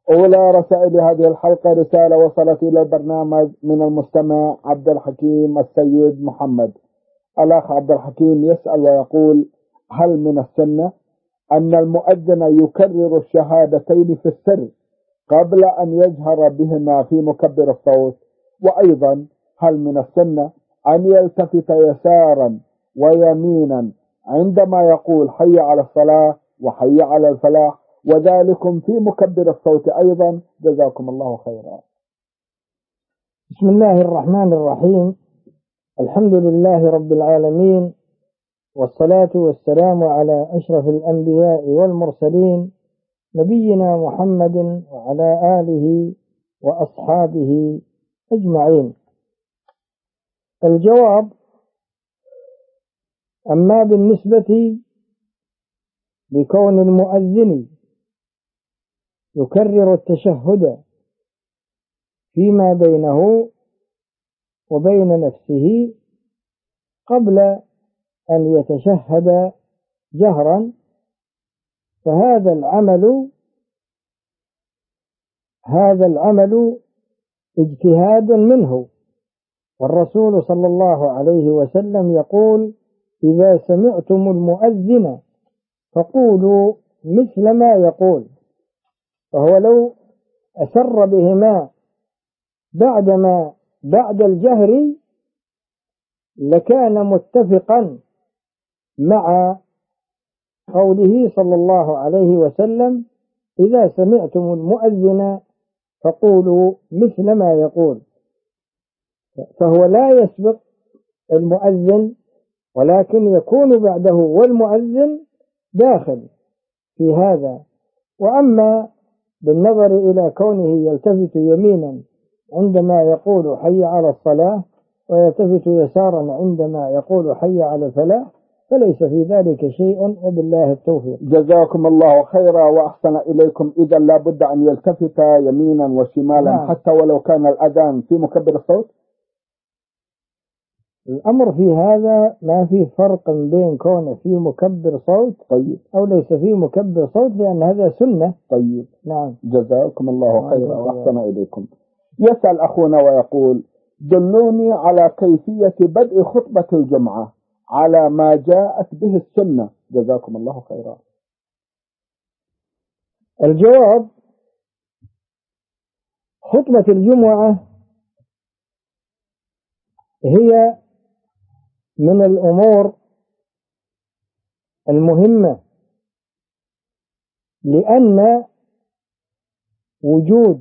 أولى رسائل هذه الحلقة رسالة وصلت إلى البرنامج من المستمع عبد الحكيم السيد محمد. الأخ عبد الحكيم يسأل ويقول: هل من السنة أن المؤذن يكرر الشهادتين في السر قبل أن يجهر بهما في مكبر الصوت؟ وأيضا هل من السنة أن يلتفت يسارا ويمينا عندما يقول حي على الصلاة وحي على الفلاح، وذلكم في مكبر الصوت أيضا؟ جزاكم الله خيرا. بسم الله الرحمن الرحيم. الحمد لله رب العالمين، والصلاة والسلام على أشرف الأنبياء والمرسلين، نبينا محمد وعلى آله وأصحابه أجمعين. الجواب: أما بالنسبة لكون المؤذن يكرر التشهد فيما بينه وبين نفسه قبل أن يتشهد جهرا، فهذا العمل اجتهاد منه، والرسول صلى الله عليه وسلم يقول: إذا سمعتم المؤذن فقولوا مثل ما يقول. فهو لو أسر بهما بعد الجهر لكان متفقا مع قوله صلى الله عليه وسلم: إذا سمعتم المؤذن فقولوا مثل ما يقول. فهو لا يسبق المؤذن، ولكن يكون بعده، والمؤذن داخل في هذا. وأما بالنظر إلى كونه يلتفت يمينا عندما يقول حي على الصلاة ويلتفت يسارا عندما يقول حي على الفلاح، فليس في ذلك شيء، وبالله التوفيق. جزاكم الله خيرا وأحسن إليكم. إذا لابد أن يلتفت يمينا وشمالا. نعم. حتى ولو كان الأذان في مكبر الصوت؟ الأمر في هذا ما فيه فرق بين كونه في مكبر صوت طيب أو ليس في مكبر صوت، لأن هذا سنة. طيب نعم. جزاكم الله خيرا وأحسن إليكم. يسأل أخونا ويقول: دلوني على كيفية بدء خطبة الجمعة على ما جاءت به السنة، جزاكم الله خيرا. الجواب: خطبة الجمعة هي من الأمور المهمة، لأن وجود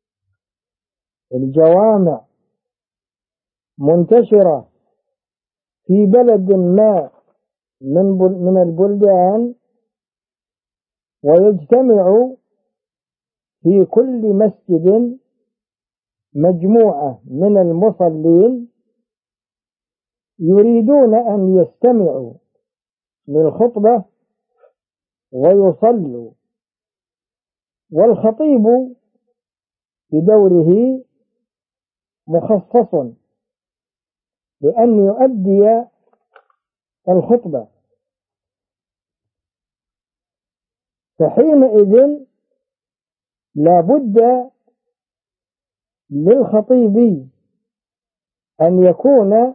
الجوامع منتشرة في بلد ما من البلدان، ويجتمع في كل مسجد مجموعة من المصلين يريدون أن يستمعوا للخطبة ويصلوا، والخطيب بدوره مخصص بأن يؤدي الخطبة، فحينئذ لا بد للخطيب أن يكون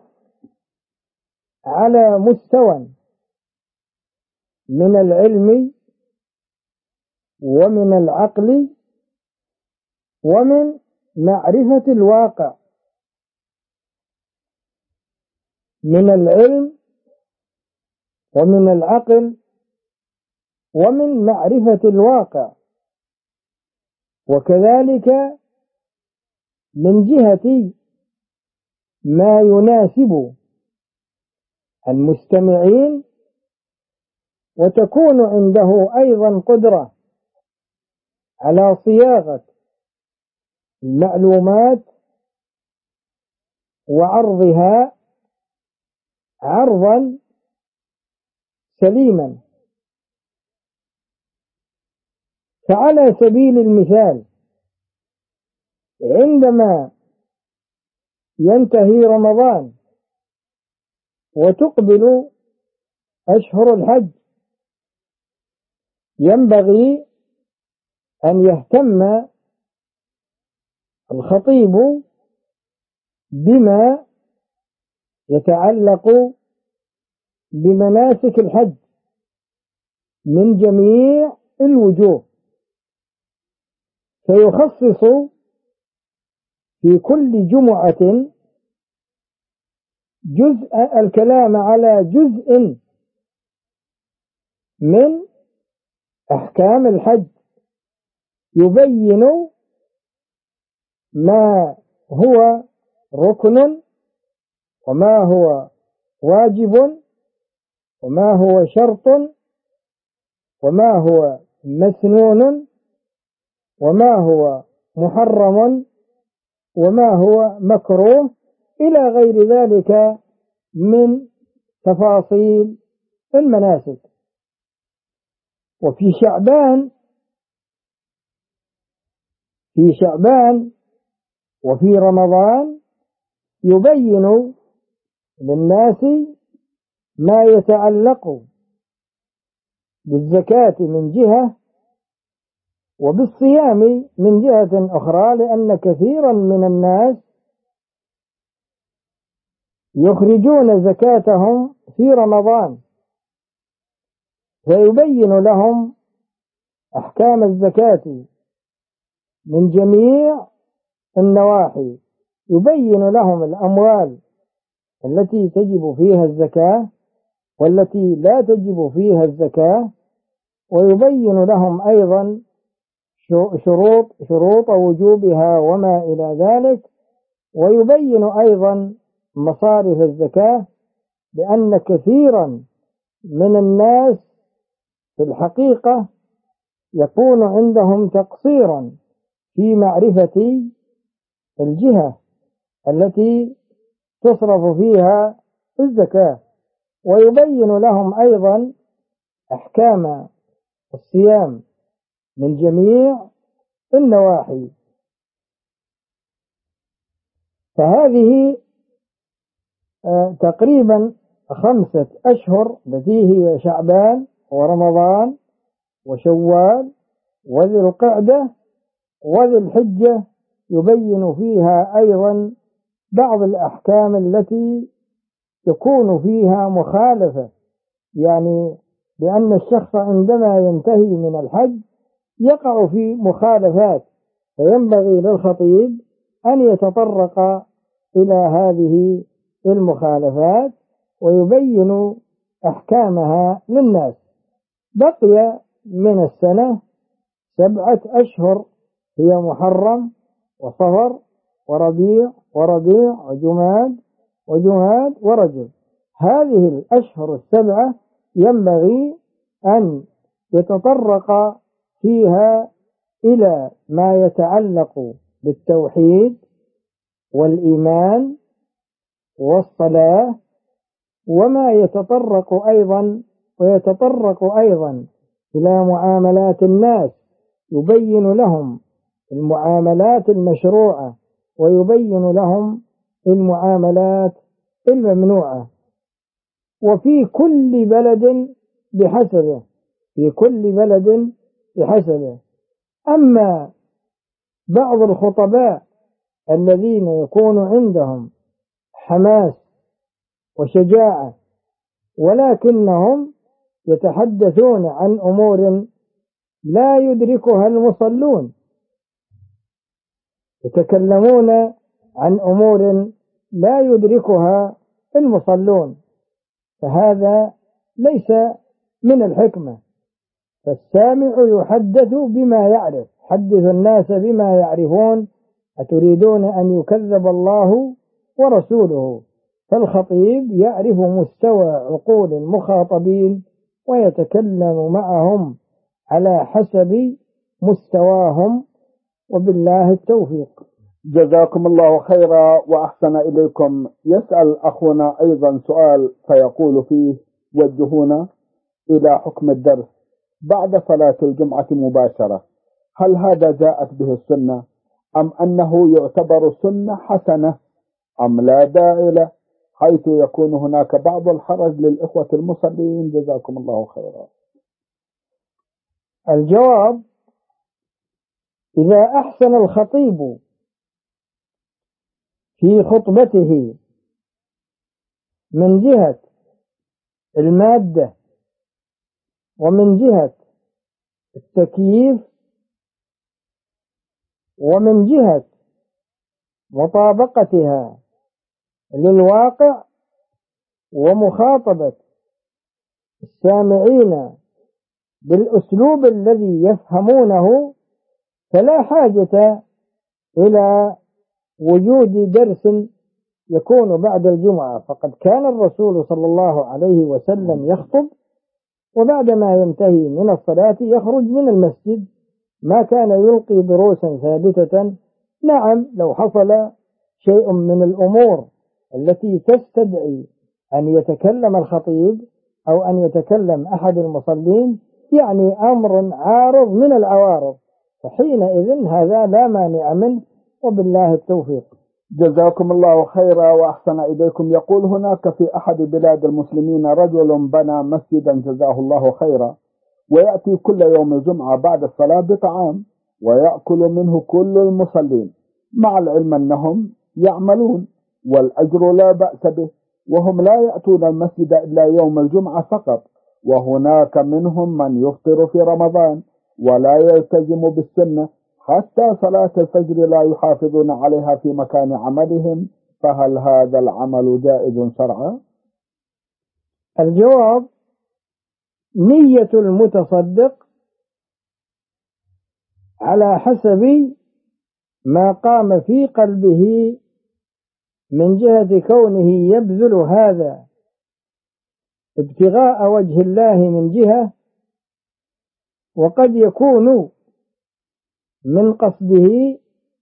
على مستوى من العلم ومن العقل ومن معرفة الواقع، من العلم ومن العقل ومن معرفة الواقع، وكذلك من جهة ما يناسب المستمعين، وتكون عنده أيضا قدرة على صياغة المعلومات وعرضها عرضا سليما. فعلى سبيل المثال، عندما ينتهي رمضان وتقبل أشهر الحج، ينبغي أن يهتم الخطيب بما يتعلق بمناسك الحج من جميع الوجوه، فيخصص في كل جمعة جزء الكلام على جزء من أحكام الحج، يبين ما هو ركن وما هو واجب وما هو شرط وما هو مسنون وما هو محرم وما هو مكروه إلى غير ذلك من تفاصيل المناسك. وفي شعبان وفي رمضان يبين للناس ما يتعلق بالزكاة من جهة وبالصيام من جهة أخرى، لأن كثيرا من الناس يخرجون زكاتهم في رمضان، فيبين لهم أحكام الزكاة من جميع النواحي، يبين لهم الأموال التي تجب فيها الزكاة والتي لا تجب فيها الزكاة، ويبين لهم أيضا شروط وجوبها وما إلى ذلك، ويبين أيضا مصارف الزكاة، لأن كثيرا من الناس في الحقيقة يكون عندهم تقصيرا في معرفة الجهة التي تصرف فيها الزكاة، ويبين لهم أيضا أحكام الصيام من جميع النواحي. فهذه تقريبا 5 أشهر التي هي شعبان ورمضان وشوال وذي القعدة وذي الحجة، يبين فيها أيضا بعض الأحكام التي تكون فيها مخالفة، يعني لأن الشخص عندما ينتهي من الحج يقع في مخالفات، فينبغي للخطيب أن يتطرق إلى هذه المخالفات ويبين أحكامها للناس. بقي من السنة 7 أشهر هي محرم وصفر وربيع وجماد ورجب. هذه الأشهر 7 ينبغي أن يتطرق فيها إلى ما يتعلق بالتوحيد والإيمان والصلاة، وما يتطرق أيضا إلى معاملات الناس، يبين لهم المعاملات المشروعة ويبين لهم المعاملات الممنوعة. وفي كل بلد بحسبه. أما بعض الخطباء الذين يكون عندهم حماس وشجاعة ولكنهم يتحدثون عن أمور لا يدركها المصلون، يتكلمون عن أمور لا يدركها المصلون، فهذا ليس من الحكمة. فالسامع يحدث بما يعرف، حدث الناس بما يعرفون، أتريدون أن يكذب الله ورسوله؟ فالخطيب يعرف مستوى عقول المخاطبين ويتكلم معهم على حسب مستواهم، وبالله التوفيق. جزاكم الله خيرا وأحسن إليكم. يسأل أخونا أيضا سؤال فيقول فيه: وجهونا إلى حكم الدرس بعد صلاة الجمعة مباشرة، هل هذا جاءت به السنة أم أنه يعتبر سنة حسنة أم لا داعي له، حيث يكون هناك بعض الحرج للإخوة المصلين؟ جزاكم الله خيرا. الجواب: إذا أحسن الخطيب في خطبته من جهة المادة ومن جهة التكييف ومن جهة مطابقتها للواقع ومخاطبة السامعين بالأسلوب الذي يفهمونه، فلا حاجة إلى وجود درس يكون بعد الجمعة. فقد كان الرسول صلى الله عليه وسلم يخطب، وبعدما ينتهي من الصلاة يخرج من المسجد، ما كان يلقي دروسا ثابتة. نعم، لو حصل شيء من الأمور التي تستدعي أن يتكلم الخطيب أو أن يتكلم أحد المصلين، يعني أمر عارض من العوارض، فحينئذ هذا لا مانع منه، وبالله التوفيق. جزاكم الله خيرا وأحسن إليكم. يقول هناك في أحد بلاد المسلمين رجل بنى مسجدا جزاه الله خيرا، ويأتي كل يوم الجمعة بعد الصلاة بطعام ويأكل منه كل المصلين، مع العلم أنهم يعملون والأجر لا بأس به، وهم لا يأتون المسجد إلا يوم الجمعة فقط، وهناك منهم من يفطر في رمضان ولا يلتزم بالسنة، حتى صلاة الفجر لا يحافظون عليها في مكان عملهم، فهل هذا العمل جائز شرعا؟ الجواب: نية المتصدق على حسب ما قام في قلبه من جهة كونه يبذل هذا ابتغاء وجه الله من جهة، وقد يكون من قصده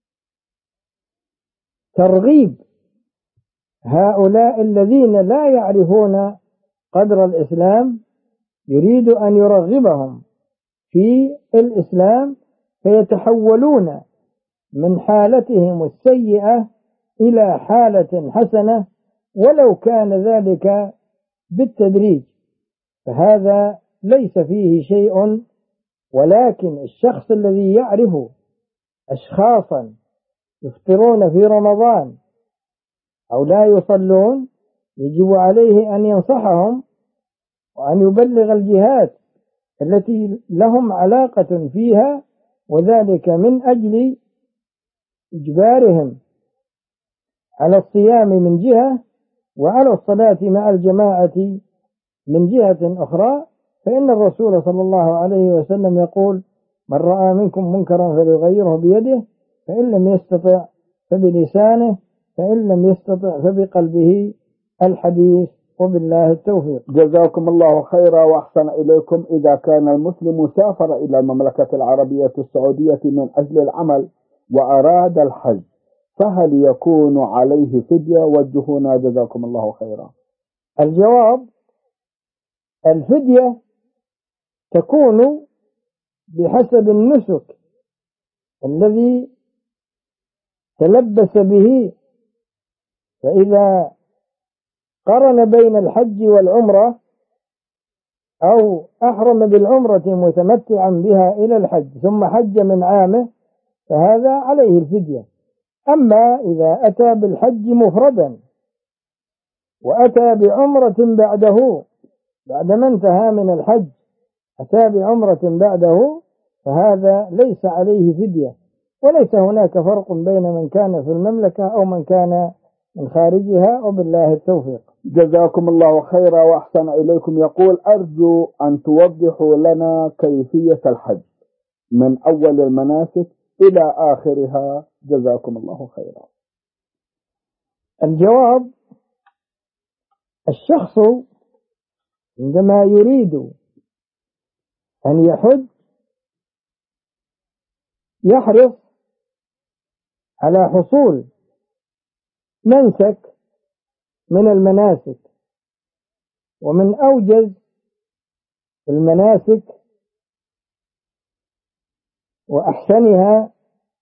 ترغيب هؤلاء الذين لا يعرفون قدر الإسلام، يريد أن يرغبهم في الإسلام فيتحولون من حالتهم السيئة إلى حالة حسنة، ولو كان ذلك بالتدريج، فهذا ليس فيه شيء. ولكن الشخص الذي يعرف أشخاصا يفطرون في رمضان أو لا يصلون، يجب عليه أن ينصحهم وأن يبلغ الجهات التي لهم علاقة فيها، وذلك من أجل إجبارهم على الصيام من جهة، وعلى الصلاة مع الجماعة من جهة أخرى. فإن الرسول صلى الله عليه وسلم يقول: من رأى منكم منكرا فليغيره بيده، فإن لم يستطع فبلسانه، فإن لم يستطع فبقلبه. الحديث، وبالله التوفيق. جزاكم الله خيرا وأحسن إليكم. إذا كان المسلم سافر إلى المملكة العربية السعودية من أجل العمل وأراد الحج، فهل يكون عليه فدية؟ وجهونا جزاكم الله خيرا. الجواب: الفدية تكون بحسب النسك الذي تلبس به، فإذا قرن بين الحج والعمرة أو أحرم بالعمرة متمتعا بها إلى الحج ثم حج من عامه، فهذا عليه الفدية. أما إذا أتى بالحج مفردا وأتى بعمرة بعده، بعدما انتهى من الحج أتى بعمرة بعده، فهذا ليس عليه فدية. وليس هناك فرق بين من كان في المملكة أو من كان من خارجها، وبالله التوفيق. جزاكم الله خيرا وأحسن إليكم. يقول: أرجو أن توضحوا لنا كيفية الحج من أول المناسك إلى آخرها، جزاكم الله خيرا. الجواب: الشخص عندما يريد أن يحج يحرص على حصول منسك من المناسك، ومن أوجز المناسك وأحسنها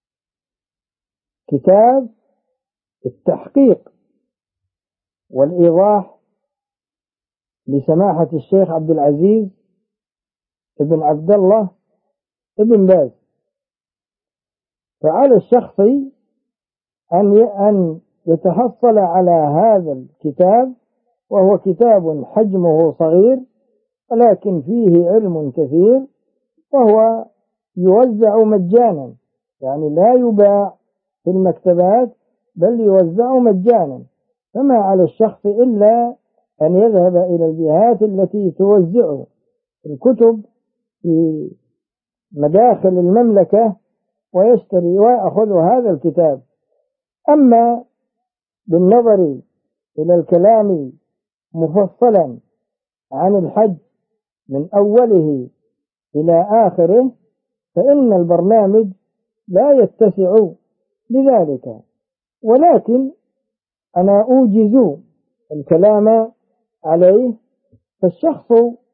كتاب التحقيق والإيضاح لسماحة الشيخ عبد العزيز ابن عبد الله ابن باز. فعلى الشخص أن يتحصل على هذا الكتاب، وهو كتاب حجمه صغير ولكن فيه علم كثير، وهو يوزع مجانا، يعني لا يباع في المكتبات بل يوزع مجانا، فما على الشخص إلا أن يذهب إلى الجهات التي توزع الكتب في مداخل المملكة ويشتري ويأخذ هذا الكتاب. أما بالنظر إلى الكلام مفصلا عن الحج من أوله إلى آخره فإن البرنامج لا يتسع لذلك، ولكن أنا أوجز الكلام عليه. فالشخص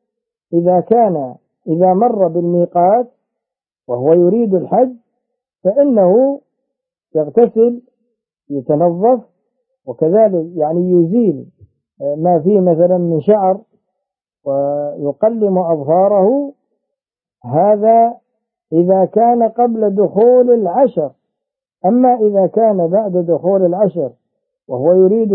إذا مر بالميقات وهو يريد الحج فإنه يغتسل، يتنظف، وكذلك يعني يزيل ما فيه مثلا من شعر ويقلم أظفاره. هذا إذا كان قبل دخول العشر. أما إذا كان بعد دخول العشر وهو يريد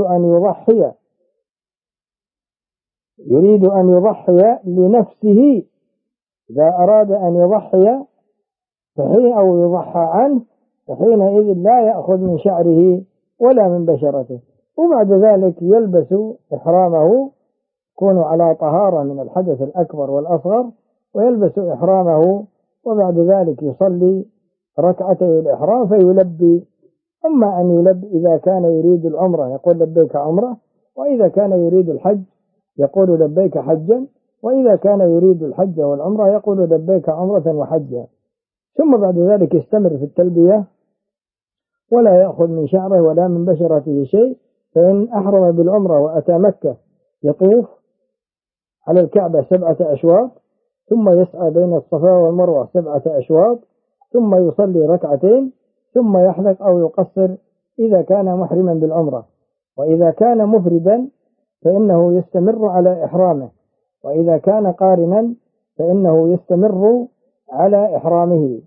أن يضحي لنفسه، إذا أراد أن يضحي أو يضحى عنه فحينئذ لا يأخذ من شعره ولا من بشرته، وبعد ذلك يلبس إحرامه، يكون على طهارة من الحدث الأكبر والأصغر، ويلبس إحرامه، وبعد ذلك يصلي ركعتي الإحرام فيلبي. أما أن يلبي إذا كان يريد العمرة يقول لبيك عمرة، وإذا كان يريد الحج يقول لبيك حجا، وإذا كان يريد الحج والعمرة يقول لبيك عمرة وحجا. ثم بعد ذلك يستمر في التلبية ولا يأخذ من شعره ولا من بشرته شيء. فإن أحرم بالعمرة وأتى مكة يطوف على الكعبة 7 أشواط، ثم يسعى بين الصفا والمروة 7 أشواط، ثم يصلي ركعتين، ثم يحلق أو يقصر إذا كان محرما بالعمرة. وإذا كان مفردا فإنه يستمر على إحرامه، وإذا كان قارنا فإنه يستمر على إحرامه.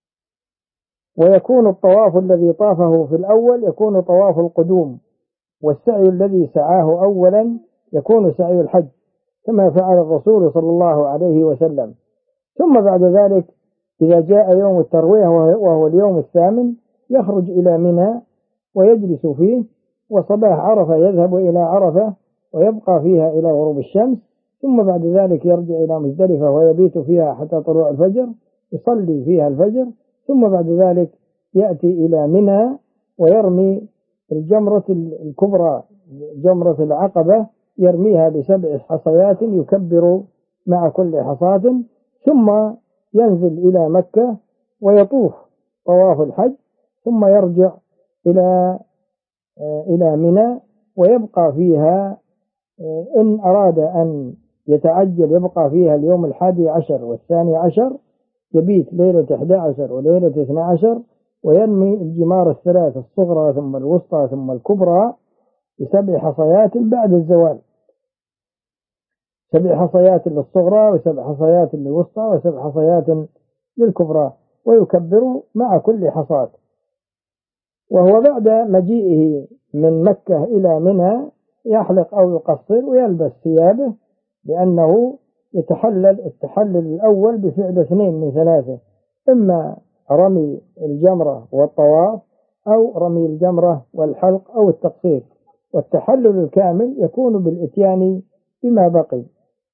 ويكون الطواف الذي طافه في الأول يكون طواف القدوم، والسعي الذي سعاه أولا يكون سعي الحج كما فعل الرسول صلى الله عليه وسلم. ثم بعد ذلك إذا جاء يوم التروية وهو اليوم 8 يخرج إلى منى ويجلس فيه، وصباح عرفة يذهب إلى عرفة ويبقى فيها إلى غروب الشمس، ثم بعد ذلك يرجع إلى مزدلفة ويبيت فيها حتى طلوع الفجر، يصلي فيها الفجر، ثم بعد ذلك يأتي إلى منى ويرمي الجمرة الكبرى، جمرة العقبة، يرميها ب7 حصيات يكبر مع كل حصاة، ثم ينزل إلى مكة ويطوف طواف الحج، ثم يرجع إلى منى ويبقى فيها، إن أراد أن يتعجل يبقى فيها اليوم 11 والثاني عشر، يبيت ليلة 11 وليلة 12، ويرمي الجمار 3 الصغرى ثم الوسطى ثم الكبرى ب7 حصيات بعد الزوال، 7 حصيات للصغرى و7 حصيات للوسطى و7 حصيات للكبرى، ويكبر مع كل حصاة. وهو بعد مجيئه من مكة إلى منى يحلق أو يقصر ويلبس ثيابه، لأنه يتحلل التحلل الأول بفعل 2 من 3، إما رمي الجمرة والطواف، أو رمي الجمرة والحلق أو التقصير، والتحلل الكامل يكون بالإتيان بما بقي.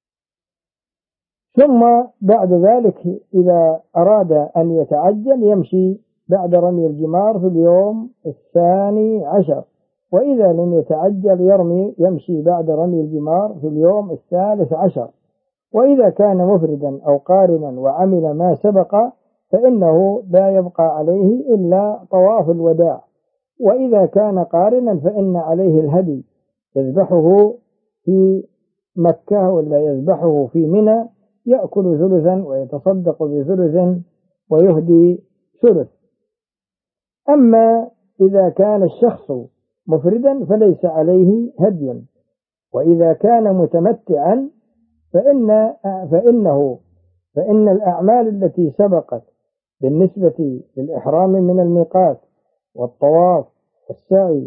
ثم بعد ذلك إذا أراد أن يتعجل يمشي بعد رمي الجمار في اليوم 12، وإذا لم يتعجل يمشي بعد رمي الجمار في اليوم 13. وإذا كان مفردا أو قارنا وعمل ما سبق فإنه لا يبقى عليه إلا طواف الوداع. وإذا كان قارنا فإن عليه الهدي، يذبحه في مكة ولا يذبحه في منى، يأكل ثلثا ويتصدق بثلث ويهدي ثلث. أما إذا كان الشخص مفردا فليس عليه هدي. وإذا كان متمتعا فإن الأعمال التي سبقت بالنسبة للإحرام من الميقات والطواف والسعي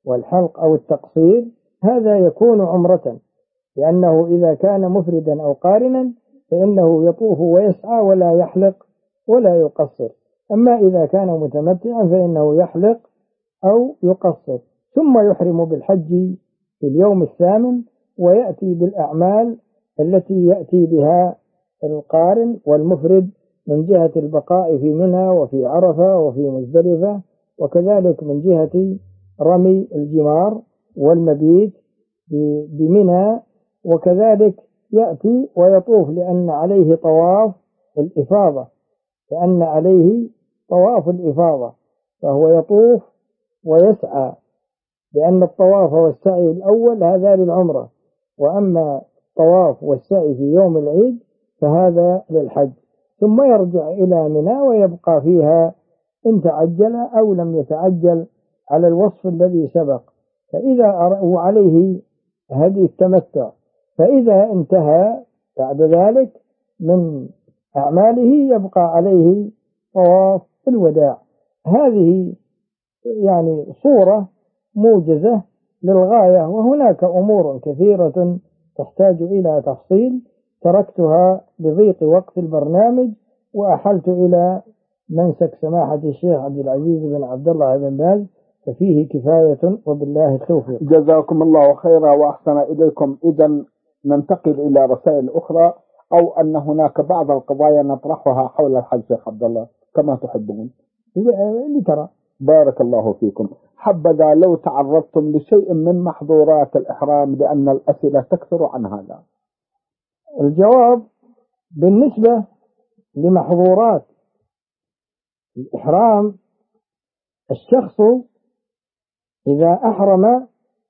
والحلق أو التقصير هذا يكون عمرة، لأنه إذا كان مفردا أو قارنا فإنه يطوف ويسعى ولا يحلق ولا يقصر. أما إذا كان متمتعا فإنه يحلق أو يقصر، ثم يحرم بالحج في اليوم الثامن ويأتي بالأعمال التي يأتي بها القارن والمفرد من جهة البقاء في منى وفي عرفة وفي مزدلفة، وكذلك من جهة رمي الجمار والمبيت بمنى، وكذلك يأتي ويطوف لأن عليه طواف الإفاضة، لأن عليه طواف الإفاضة، فهو يطوف ويسعى، لأن الطواف والسعي الأول هذا للعمرة، وأما الطواف والسعي في يوم العيد فهذا للحج، ثم يرجع إلى منى ويبقى فيها إن تعجل أو لم يتعجل على الوصف الذي سبق. فإذا وعليه هدي التمتع، فإذا انتهى بعد ذلك من أعماله يبقى عليه طواف الوداع. هذه يعني صورة موجزة للغاية، وهناك أمور كثيرة تحتاج إلى تفصيل تركتها لضيق وقت البرنامج، وأحلت إلى منسك سماحة الشيخ عبد العزيز بن عبد الله بن باز، ففيه كفاية وبالله التوفيق. جزاكم الله خيرا وأحسن إليكم. إذا ننتقل إلى رسائل أخرى، أو أن هناك بعض القضايا نطرحها حول الحج شيخ عبد الله كما تحبون. اللي ترى. بارك الله فيكم. حبذا لو تعرضتم لشيء من محظورات الإحرام، لأن الأسئلة تكثر عن هذا. الجواب: بالنسبة لمحظورات الإحرام، الشخص إذا أحرم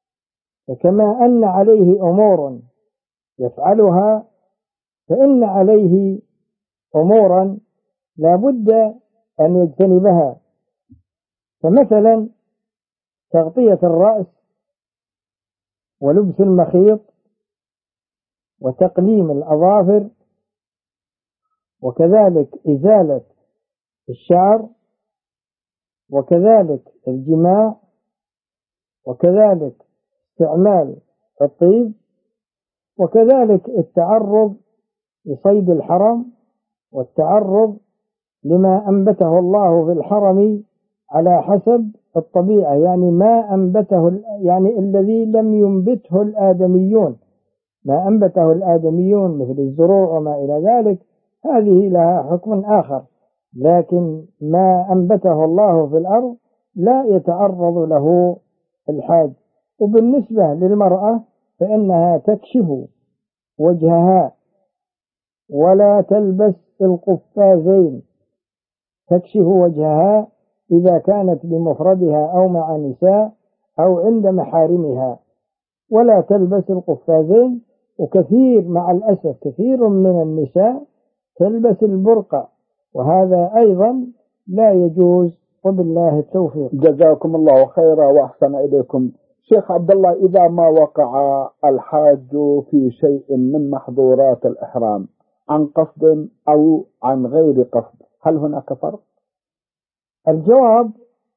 فكما أن عليه أمور يفعلها فإن عليه أمورا لا بد أن يجتنبها، فمثلا تغطية الرأس ولبس المخيط وتقليم الأظافر، وكذلك إزالة الشعر، وكذلك الجماع، وكذلك استعمال الطيب، وكذلك التعرض لصيد الحرم، والتعرض لما أنبته الله في الحرم على حسب الطبيعة، يعني ما أنبته يعني الذي لم ينبته الآدميون، ما أنبته الآدميون مثل الزروع وما إلى ذلك، هذه لها حكم آخر، لكن ما أنبته الله في الأرض لا يتعرض له الحاج. وبالنسبة للمرأة فإنها تكشف وجهها ولا تلبس القفازين، تكشف وجهها إذا كانت بمفردها أو مع نساء أو عند محارمها، ولا تلبس القفازين. وكثير مع الأسف كثير من النساء تلبس البرقع، وهذا أيضا لا يجوز، وبالله التوفيق. جزاكم الله خيرا وأحسن إليكم. شيخ عبد الله، إذا ما وقع الحاج في شيء من محظورات الإحرام عن قصد أو عن غير قصد، هل هناك فرق؟ الجواب: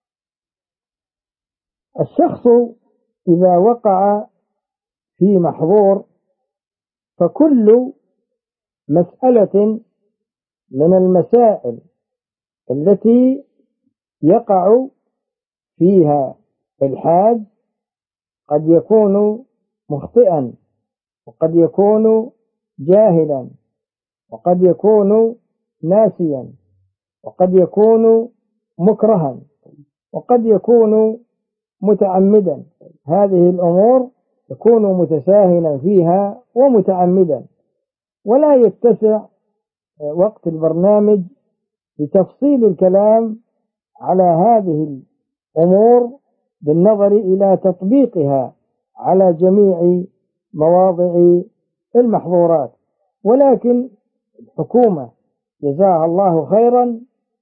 الشخص إذا وقع في محظور فكل مسألة من المسائل التي يقع فيها الحاج قد يكون مخطئا، وقد يكون جاهلا، وقد يكون ناسيا، وقد يكون مكرها، وقد يكون متعمدا. هذه الأمور يكون متساهلا فيها ومتعمدا، ولا يتسع وقت البرنامج لتفصيل الكلام على هذه الأمور بالنظر إلى تطبيقها على جميع مواضع المحظورات. ولكن الحكومة جزاها الله خيرا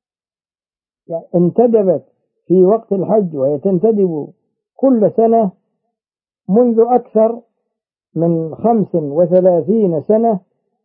انتدبت في وقت الحج، وهي تنتدب كل سنة منذ أكثر من 35 سنة،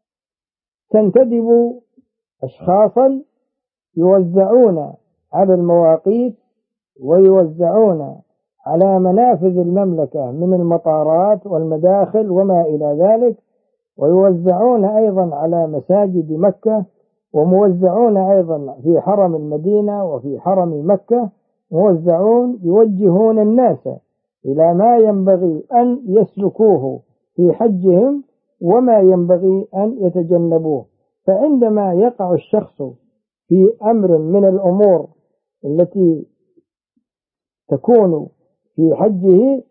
تنتدب أشخاصا يوزعون على المواقيت ويوزعون على منافذ المملكة من المطارات والمداخل وما إلى ذلك، ويوزعون أيضا على مساجد مكة، وموزعون أيضا في حرم المدينة وفي حرم مكة، موزعون يوجهون الناس إلى ما ينبغي أن يسلكوه في حجهم وما ينبغي أن يتجنبوه. فعندما يقع الشخص في أمر من الأمور التي تكون في حجه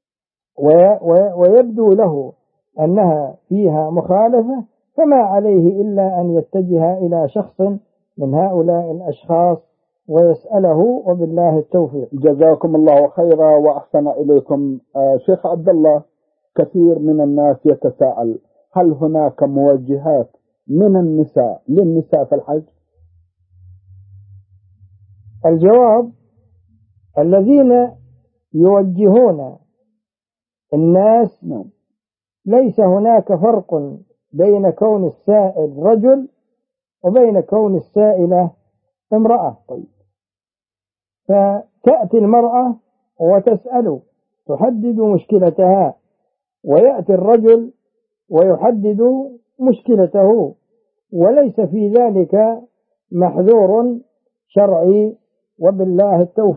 ويبدو له أنها فيها مخالفة، فما عليه إلا أن يتجه إلى شخص من هؤلاء الأشخاص ويسأله، وبالله التوفيق. جزاكم الله خيرا وأحسن إليكم. شيخ عبد الله، كثير من الناس يتساءل: هل هناك موجهات من النساء للنساء في الحج؟ الجواب: الذين يوجهون الناس ليس هناك فرق بين كون السائل رجل وبين كون السائلة امرأة. فتأتي المرأة وتسأل تحدد مشكلتها، ويأتي الرجل ويحدد مشكلته، وليس في ذلك محذور شرعي، وبالله التوفيق.